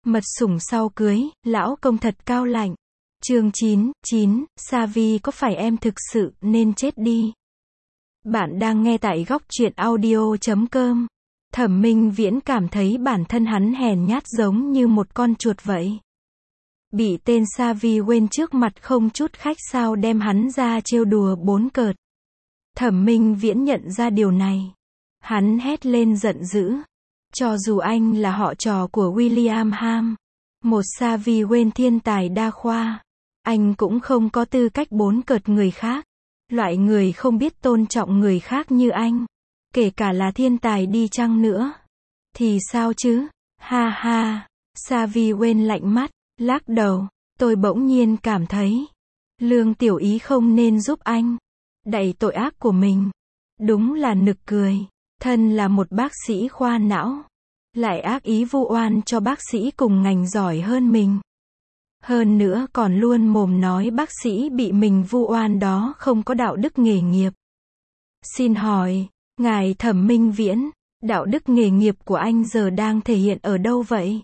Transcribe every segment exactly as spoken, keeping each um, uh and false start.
Mật sủng sau cưới, lão công thật cao lạnh. Chương chín, chín, Savi có phải em thực sự nên chết đi? Bạn đang nghe tại góc truyện audio chấm com. Thẩm Minh Viễn cảm thấy bản thân hắn hèn nhát giống như một con chuột vậy. Bị tên Savi quên trước mặt không chút khách sáo đem hắn ra trêu đùa bốn cợt. Thẩm Minh Viễn nhận ra điều này. Hắn hét lên giận dữ. Cho dù anh là họ trò của William Ham, một Savi quên thiên tài đa khoa, anh cũng không có tư cách bốn cợt người khác. Loại người không biết tôn trọng người khác như anh, kể cả là thiên tài đi chăng nữa, thì sao chứ? Ha ha, Savi quên lạnh mắt, lắc đầu. Tôi bỗng nhiên cảm thấy, Lương Tiểu Ý không nên giúp anh đẩy tội ác của mình. Đúng là nực cười. Thân là một bác sĩ khoa não, lại ác ý vu oan cho bác sĩ cùng ngành giỏi hơn mình. Hơn nữa còn luôn mồm nói bác sĩ bị mình vu oan đó không có đạo đức nghề nghiệp. Xin hỏi, ngài Thẩm Minh Viễn, đạo đức nghề nghiệp của anh giờ đang thể hiện ở đâu vậy?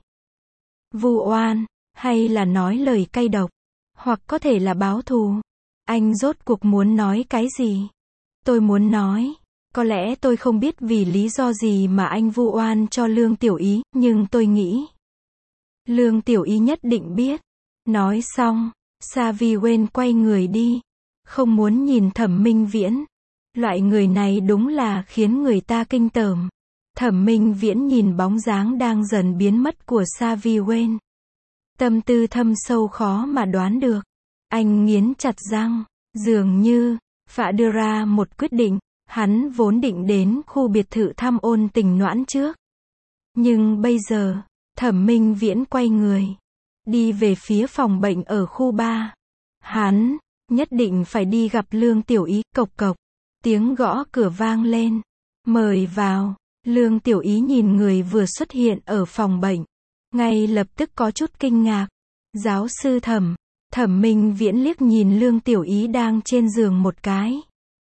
Vu oan, hay là nói lời cay độc, hoặc có thể là báo thù? Anh rốt cuộc muốn nói cái gì? Tôi muốn nói, có lẽ tôi không biết vì lý do gì mà anh vu oan cho Lương Tiểu Ý, nhưng tôi nghĩ Lương Tiểu Ý nhất định biết. Nói xong, Savi quên quay người đi, không muốn nhìn Thẩm Minh Viễn. Loại người này đúng là khiến người ta kinh tởm. Thẩm Minh Viễn nhìn bóng dáng đang dần biến mất của Savi quên. Tâm tư thâm sâu khó mà đoán được. Anh nghiến chặt răng, dường như phải đưa ra một quyết định. Hắn vốn định đến khu biệt thự thăm ôn tình noãn trước. Nhưng bây giờ, Thẩm Minh Viễn quay người, đi về phía phòng bệnh ở khu ba. Hắn nhất định phải đi gặp Lương Tiểu Ý. Cộc cộc, tiếng gõ cửa vang lên. Mời vào. Lương Tiểu Ý nhìn người vừa xuất hiện ở phòng bệnh, ngay lập tức có chút kinh ngạc. Giáo sư Thẩm. Thẩm Minh Viễn liếc nhìn Lương Tiểu Ý đang trên giường một cái,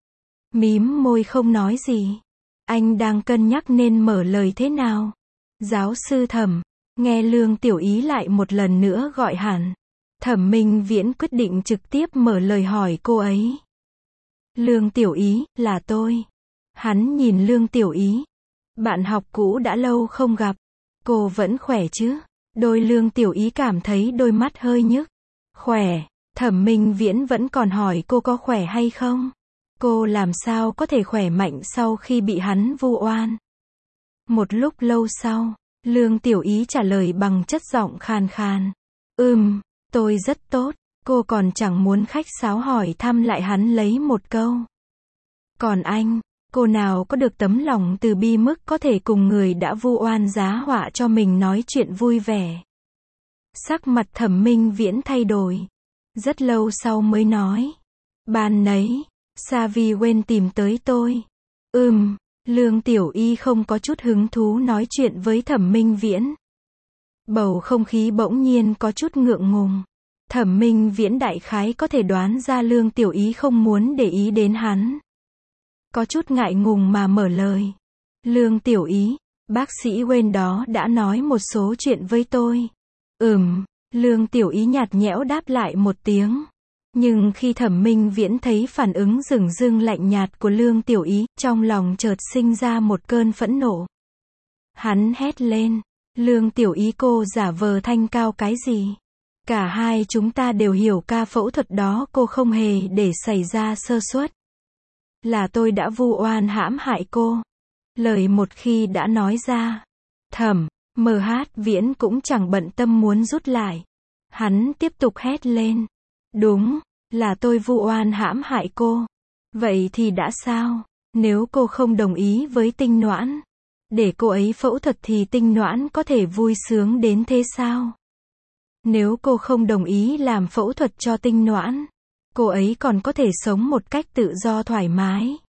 mím môi không nói gì. Anh đang cân nhắc nên mở lời thế nào. Giáo sư Thẩm. Nghe Lương Tiểu Ý lại một lần nữa gọi hẳn, Thẩm Minh Viễn quyết định trực tiếp mở lời hỏi cô ấy. Lương Tiểu Ý, là tôi. Hắn nhìn Lương Tiểu Ý. Bạn học cũ đã lâu không gặp. Cô vẫn khỏe chứ? Đôi Lương Tiểu Ý cảm thấy đôi mắt hơi nhức. Khỏe. Thẩm Minh Viễn vẫn còn hỏi cô có khỏe hay không. Cô làm sao có thể khỏe mạnh sau khi bị hắn vu oan. Một lúc lâu sau, Lương Tiểu Ý trả lời bằng chất giọng khàn khàn. Ừm, tôi rất tốt. Cô còn chẳng muốn khách sáo hỏi thăm lại hắn lấy một câu. Còn anh, cô nào có được tấm lòng từ bi mức có thể cùng người đã vu oan giá họa cho mình nói chuyện vui vẻ. Sắc mặt Thẩm Minh Viễn thay đổi. Rất lâu sau mới nói. Ban nấy, Savi quên tìm tới tôi. Ừm, Lương Tiểu Y không có chút hứng thú nói chuyện với Thẩm Minh Viễn. Bầu không khí bỗng nhiên có chút ngượng ngùng. Thẩm Minh Viễn đại khái có thể đoán ra Lương Tiểu Y không muốn để ý đến hắn. Có chút ngại ngùng mà mở lời. Lương Tiểu Y, bác sĩ quên đó đã nói một số chuyện với tôi. Ừm, Lương Tiểu Y nhạt nhẽo đáp lại một tiếng. Nhưng khi Thẩm Minh Viễn thấy phản ứng dửng dưng lạnh nhạt của Lương Tiểu Ý, trong lòng chợt sinh ra một cơn phẫn nộ. Hắn hét lên. Lương Tiểu Ý, cô giả vờ thanh cao cái gì? Cả hai chúng ta đều hiểu ca phẫu thuật đó cô không hề để xảy ra sơ suất. Là tôi đã vu oan hãm hại cô. Lời một khi đã nói ra, Thẩm em hát Viễn cũng chẳng bận tâm muốn rút lại. Hắn tiếp tục hét lên. Đúng, là tôi vu oan hãm hại cô. Vậy thì đã sao? Nếu cô không đồng ý với Tinh Noãn, để cô ấy phẫu thuật thì Tinh Noãn có thể vui sướng đến thế sao? Nếu cô không đồng ý làm phẫu thuật cho Tinh Noãn, cô ấy còn có thể sống một cách tự do thoải mái.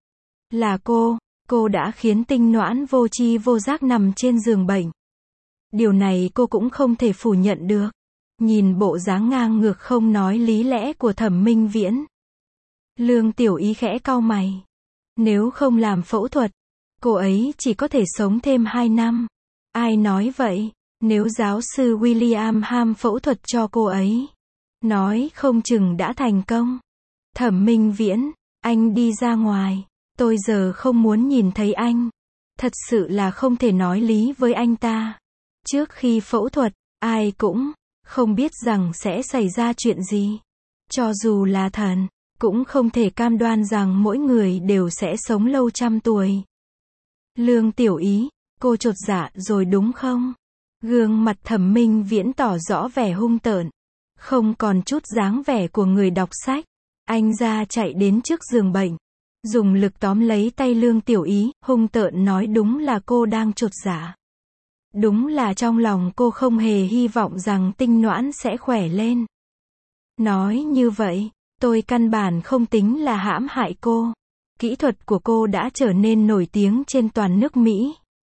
Là cô, cô đã khiến Tinh Noãn vô tri vô giác nằm trên giường bệnh. Điều này cô cũng không thể phủ nhận được. Nhìn bộ dáng ngang ngược không nói lý lẽ của Thẩm Minh Viễn, Lương Tiểu Y khẽ cau mày. Nếu không làm phẫu thuật, cô ấy chỉ có thể sống thêm hai năm. Ai nói vậy? Nếu giáo sư William ham phẫu thuật cho cô ấy, nói không chừng đã thành công. Thẩm Minh Viễn, anh đi ra ngoài. Tôi giờ không muốn nhìn thấy anh. Thật sự là không thể nói lý với anh ta. Trước khi phẫu thuật, ai cũng không biết rằng sẽ xảy ra chuyện gì. Cho dù là thần, cũng không thể cam đoan rằng mỗi người đều sẽ sống lâu trăm tuổi. Lương Tiểu Ý, cô chột dạ rồi đúng không? Gương mặt Thẩm Minh Viễn tỏ rõ vẻ hung tợn. Không còn chút dáng vẻ của người đọc sách. Anh ra chạy đến trước giường bệnh. Dùng lực tóm lấy tay Lương Tiểu Ý, hung tợn nói đúng là cô đang chột dạ. Đúng là trong lòng cô không hề hy vọng rằng tinh noãn sẽ khỏe lên. Nói như vậy, tôi căn bản không tính là hãm hại cô. Kỹ thuật của cô đã trở nên nổi tiếng trên toàn nước Mỹ.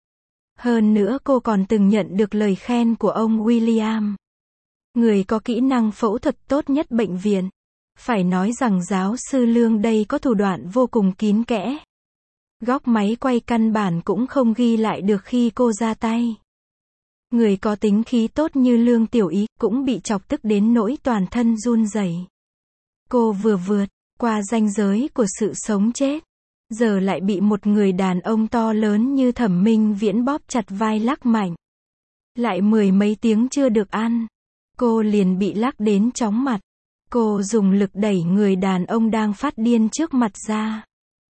Hơn nữa cô còn từng nhận được lời khen của ông William, người có kỹ năng phẫu thuật tốt nhất bệnh viện. Phải nói rằng giáo sư Lương đây có thủ đoạn vô cùng kín kẽ. Góc máy quay căn bản cũng không ghi lại được khi cô ra tay. Người có tính khí tốt như Lương Tiểu Ý cũng bị chọc tức đến nỗi toàn thân run rẩy. Cô vừa vượt qua ranh giới của sự sống chết, giờ lại bị một người đàn ông to lớn như Thẩm Minh Viễn bóp chặt vai lắc mạnh. Lại mười mấy tiếng chưa được ăn, cô liền bị lắc đến chóng mặt. Cô dùng lực đẩy người đàn ông đang phát điên trước mặt ra.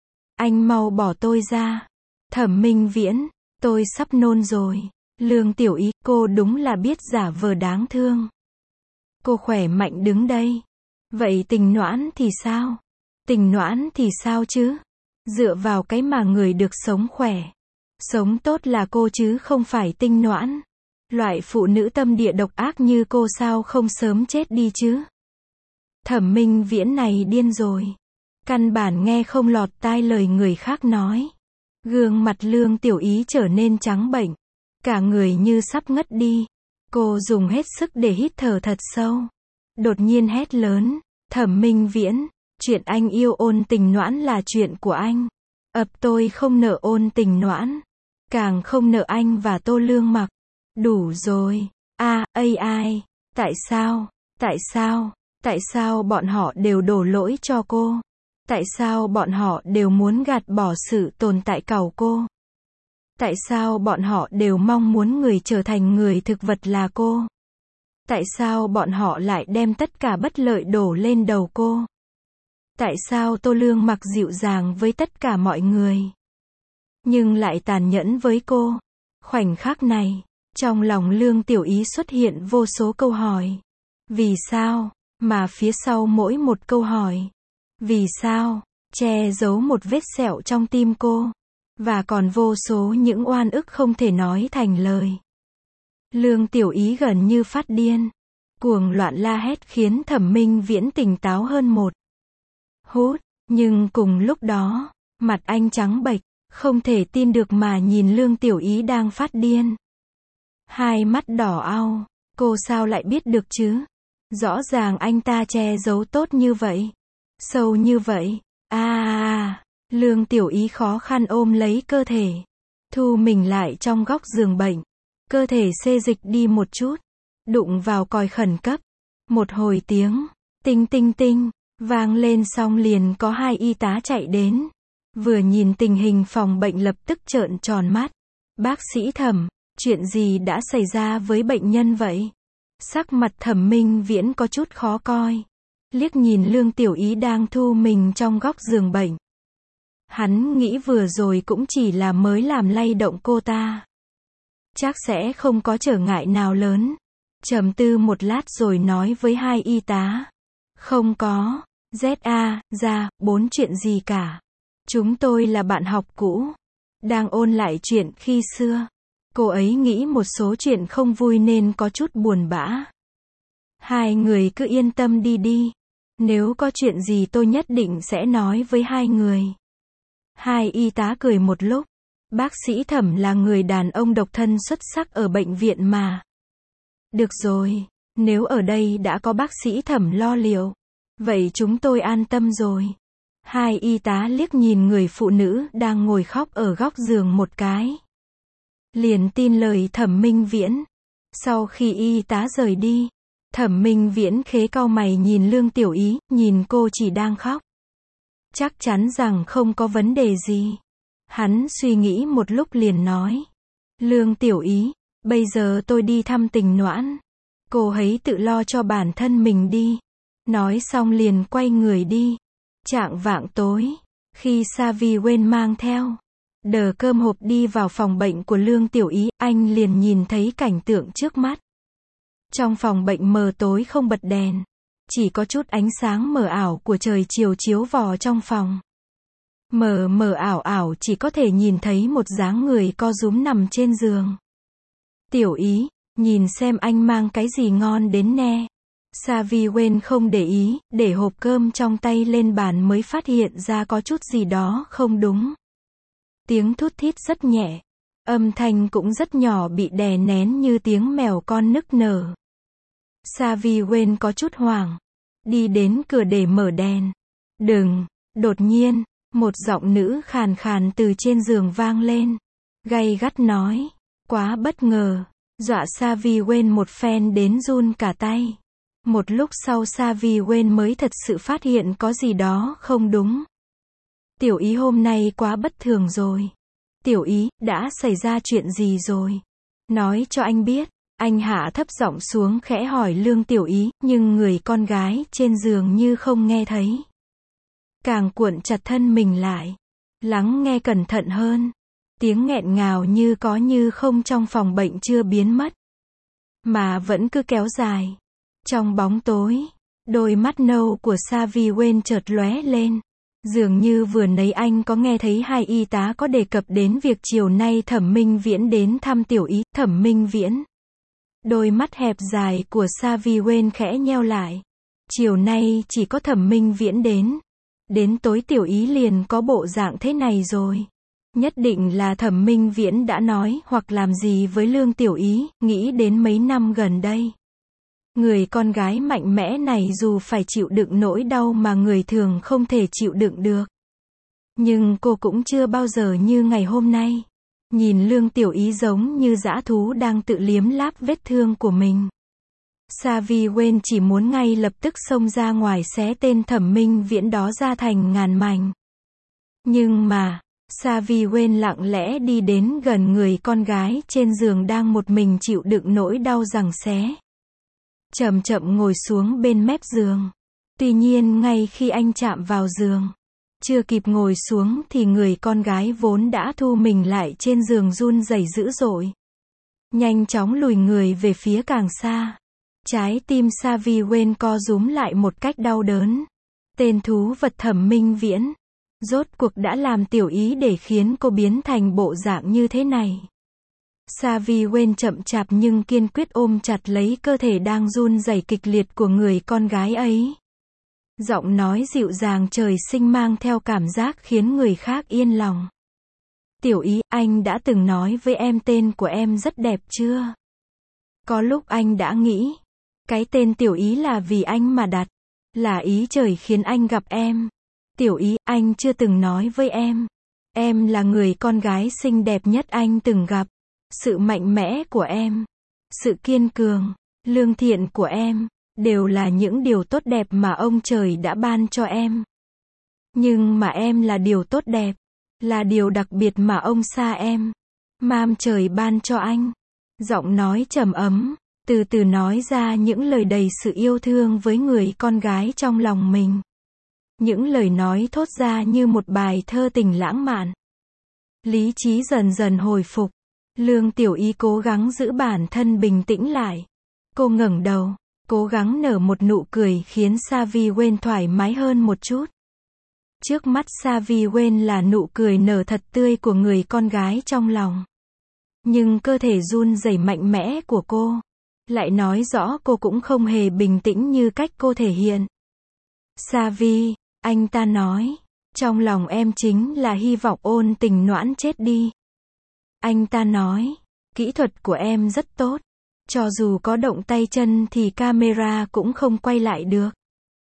Anh mau bỏ tôi ra. Thẩm Minh Viễn, tôi sắp nôn rồi. Lương Tiểu Ý, cô đúng là biết giả vờ đáng thương. Cô khỏe mạnh đứng đây. Vậy Tình Noãn thì sao? Tình Noãn thì sao chứ? Dựa vào cái mà người được sống khỏe, sống tốt là cô chứ không phải Tinh Noãn. Loại phụ nữ tâm địa độc ác như cô sao không sớm chết đi chứ? Thẩm Minh Viễn này điên rồi. Căn bản nghe không lọt tai lời người khác nói. Gương mặt Lương Tiểu Ý trở nên trắng bệch. Cả người như sắp ngất đi. Cô dùng hết sức để hít thở thật sâu. Đột nhiên hét lớn. Thẩm Minh Viễn, chuyện anh yêu Ôn Tình Noãn là chuyện của anh. Ập tôi không nợ Ôn Tình Noãn. Càng không nợ anh và Tô Lương Mặc. Đủ rồi. A, ai ai. Tại sao? Tại sao? Tại sao bọn họ đều đổ lỗi cho cô? Tại sao bọn họ đều muốn gạt bỏ sự tồn tại của cô? Tại sao bọn họ đều mong muốn người trở thành người thực vật là cô? Tại sao bọn họ lại đem tất cả bất lợi đổ lên đầu cô? Tại sao Tô Lương Mặc dịu dàng với tất cả mọi người, nhưng lại tàn nhẫn với cô? Khoảnh khắc này, trong lòng Lương Tiểu Ý xuất hiện vô số câu hỏi. Vì sao? Mà phía sau mỗi một câu hỏi, vì sao, che giấu một vết sẹo trong tim cô. Và còn vô số những oan ức không thể nói thành lời. Lương Tiểu Ý gần như phát điên. Cuồng loạn la hét khiến Thẩm Minh Viễn tỉnh táo hơn một hút. Nhưng cùng lúc đó, mặt anh trắng bệch, không thể tin được mà nhìn Lương Tiểu Ý đang phát điên. Hai mắt đỏ au, cô sao lại biết được chứ? Rõ ràng anh ta che giấu tốt như vậy, sâu như vậy. A à, à, Lương Tiểu Ý khó khăn ôm lấy cơ thể, thu mình lại trong góc giường bệnh. Cơ thể xê dịch đi một chút, đụng vào còi khẩn cấp. Một hồi tiếng tinh tinh tinh vang lên xong liền có hai y tá chạy đến. Vừa nhìn tình hình phòng bệnh lập tức trợn tròn mắt. Bác sĩ Thẩm, chuyện gì đã xảy ra với bệnh nhân vậy? Sắc mặt Thẩm Minh Viễn có chút khó coi. Liếc nhìn Lương Tiểu Ý đang thu mình trong góc giường bệnh. Hắn nghĩ vừa rồi cũng chỉ là mới làm lay động cô ta, chắc sẽ không có trở ngại nào lớn. Trầm tư một lát rồi nói với hai y tá. Không có, Z A, ra, bốn chuyện gì cả. Chúng tôi là bạn học cũ, đang ôn lại chuyện khi xưa. Cô ấy nghĩ một số chuyện không vui nên có chút buồn bã. Hai người cứ yên tâm đi đi. Nếu có chuyện gì tôi nhất định sẽ nói với hai người. Hai y tá cười một lúc. Bác sĩ Thẩm là người đàn ông độc thân xuất sắc ở bệnh viện mà. Được rồi, nếu ở đây đã có bác sĩ Thẩm lo liệu, vậy chúng tôi an tâm rồi. Hai y tá liếc nhìn người phụ nữ đang ngồi khóc ở góc giường một cái. Liền tin lời Thẩm Minh Viễn. Sau khi y tá rời đi, Thẩm Minh Viễn khế cau mày nhìn Lương Tiểu Ý, nhìn cô chỉ đang khóc. Chắc chắn rằng không có vấn đề gì. Hắn suy nghĩ một lúc liền nói. Lương Tiểu Ý, bây giờ tôi đi thăm Tình Noãn. Cô hãy tự lo cho bản thân mình đi. Nói xong liền quay người đi. Chạng vạng tối, khi Sa Vi quên mang theo đờ cơm hộp đi vào phòng bệnh của Lương Tiểu Ý, anh liền nhìn thấy cảnh tượng trước mắt. Trong phòng bệnh mờ tối không bật đèn, chỉ có chút ánh sáng mờ ảo của trời chiều chiếu vào trong phòng. Mờ mờ ảo ảo chỉ có thể nhìn thấy một dáng người co rúm nằm trên giường. Tiểu Ý, nhìn xem anh mang cái gì ngon đến nè. Sa Vi quên không để ý, để hộp cơm trong tay lên bàn mới phát hiện ra có chút gì đó không đúng. Tiếng thút thít rất nhẹ, âm thanh cũng rất nhỏ bị đè nén như tiếng mèo con nức nở. Sa Vi quên có chút hoảng, đi đến cửa để mở đèn. Đừng, đột nhiên, một giọng nữ khàn khàn từ trên giường vang lên, gay gắt nói, quá bất ngờ, dọa Sa Vi quên một phen đến run cả tay. Một lúc sau Sa Vi quên mới thật sự phát hiện có gì đó không đúng. Tiểu Ý hôm nay quá bất thường rồi. Tiểu Ý, đã xảy ra chuyện gì rồi? Nói cho anh biết. Anh hạ thấp giọng xuống khẽ hỏi Lương Tiểu Ý, nhưng người con gái trên giường như không nghe thấy. Càng cuộn chặt thân mình lại, lắng nghe cẩn thận hơn. Tiếng nghẹn ngào như có như không trong phòng bệnh chưa biến mất, mà vẫn cứ kéo dài. Trong bóng tối, đôi mắt nâu của Sa Vi quên chợt lóe lên. Dường như vừa nãy anh có nghe thấy hai y tá có đề cập đến việc chiều nay Thẩm Minh Viễn đến thăm Tiểu Ý. Thẩm Minh Viễn. Đôi mắt hẹp dài của Sa Vi quên khẽ nheo lại. Chiều nay chỉ có Thẩm Minh Viễn đến. Đến tối Tiểu Ý liền có bộ dạng thế này rồi. Nhất định là Thẩm Minh Viễn đã nói hoặc làm gì với Lương Tiểu Ý, nghĩ đến mấy năm gần đây. Người con gái mạnh mẽ này dù phải chịu đựng nỗi đau mà người thường không thể chịu đựng được. Nhưng cô cũng chưa bao giờ như ngày hôm nay. Nhìn Lương Tiểu Ý giống như dã thú đang tự liếm láp vết thương của mình. Sa Vi quên chỉ muốn ngay lập tức xông ra ngoài xé tên Thẩm Minh Viễn đó ra thành ngàn mảnh. Nhưng mà, Sa Vi quên lặng lẽ đi đến gần người con gái trên giường đang một mình chịu đựng nỗi đau giằng xé. Chậm chậm ngồi xuống bên mép giường. Tuy nhiên ngay khi anh chạm vào giường, chưa kịp ngồi xuống thì người con gái vốn đã thu mình lại trên giường run rẩy dữ dội. Nhanh chóng lùi người về phía càng xa. Trái tim Sa Vi quên co rúm lại một cách đau đớn. Tên thú vật Thẩm Minh Viễn, rốt cuộc đã làm Tiểu Ý để khiến cô biến thành bộ dạng như thế này. Sa Vi quên chậm chạp nhưng kiên quyết ôm chặt lấy cơ thể đang run rẩy kịch liệt của người con gái ấy. Giọng nói dịu dàng trời sinh mang theo cảm giác khiến người khác yên lòng. Tiểu Ý, anh đã từng nói với em tên của em rất đẹp chưa? Có lúc anh đã nghĩ, cái tên Tiểu Ý là vì anh mà đặt, là ý trời khiến anh gặp em. Tiểu Ý, anh chưa từng nói với em, em là người con gái xinh đẹp nhất anh từng gặp. Sự mạnh mẽ của em, sự kiên cường, lương thiện của em, đều là những điều tốt đẹp mà ông trời đã ban cho em. Nhưng mà em là điều tốt đẹp, là điều đặc biệt mà ông Sa em, mam trời ban cho anh. Giọng nói trầm ấm, từ từ nói ra những lời đầy sự yêu thương với người con gái trong lòng mình. Những lời nói thốt ra như một bài thơ tình lãng mạn. Lý trí dần dần hồi phục. Lương Tiểu Ý cố gắng giữ bản thân bình tĩnh lại. Cô ngẩng đầu, cố gắng nở một nụ cười khiến Sa Vi quên thoải mái hơn một chút. Trước mắt Sa Vi quên là nụ cười nở thật tươi của người con gái trong lòng. Nhưng cơ thể run rẩy mạnh mẽ của cô lại nói rõ cô cũng không hề bình tĩnh như cách cô thể hiện. Sa Vi, anh ta nói, trong lòng em chính là hy vọng Ôn Tình Noãn chết đi. Anh ta nói, kỹ thuật của em rất tốt. Cho dù có động tay chân thì camera cũng không quay lại được.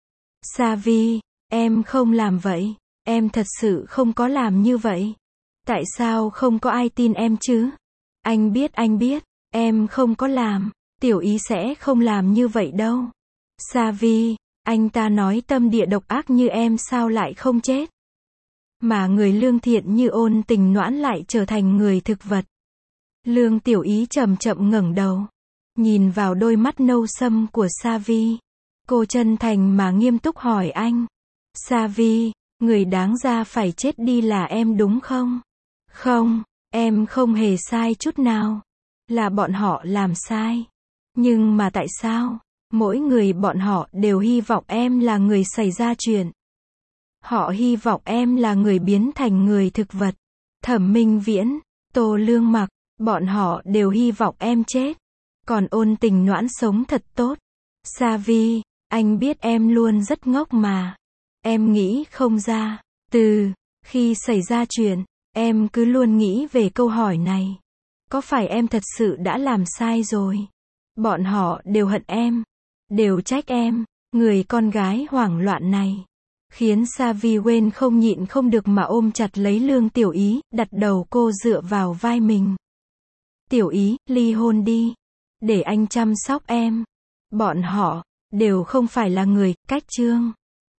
Sa Vi, em không làm vậy. Em thật sự không có làm như vậy. Tại sao không có ai tin em chứ? Anh biết anh biết, em không có làm. Tiểu Ý sẽ không làm như vậy đâu. Savi, anh ta nói tâm địa độc ác như em sao lại không chết. Mà người lương thiện như Ôn Tình Noãn lại trở thành người thực vật. Lương Tiểu Ý chậm chậm ngẩng đầu, nhìn vào đôi mắt nâu sâm của Savi. Cô chân thành mà nghiêm túc hỏi anh. Savi, người đáng ra phải chết đi là em đúng không? Không, em không hề sai chút nào. Là bọn họ làm sai. Nhưng mà tại sao? Mỗi người bọn họ đều hy vọng em là người xảy ra chuyện. Họ hy vọng em là người biến thành người thực vật. Thẩm Minh Viễn, Tô Lương Mặc, bọn họ đều hy vọng em chết. Còn Ôn Tình Noãn sống thật tốt. Savi, anh biết em luôn rất ngốc mà. Em nghĩ không ra. Từ khi xảy ra chuyện, em cứ luôn nghĩ về câu hỏi này. Có phải em thật sự đã làm sai rồi? Bọn họ đều hận em. Đều trách em. Người con gái hoảng loạn này. Khiến Savi Wen không nhịn không được mà ôm chặt lấy Lương Tiểu Ý, đặt đầu cô dựa vào vai mình. Tiểu Ý, ly hôn đi. Để anh chăm sóc em. Bọn họ đều không phải là người, cách chương.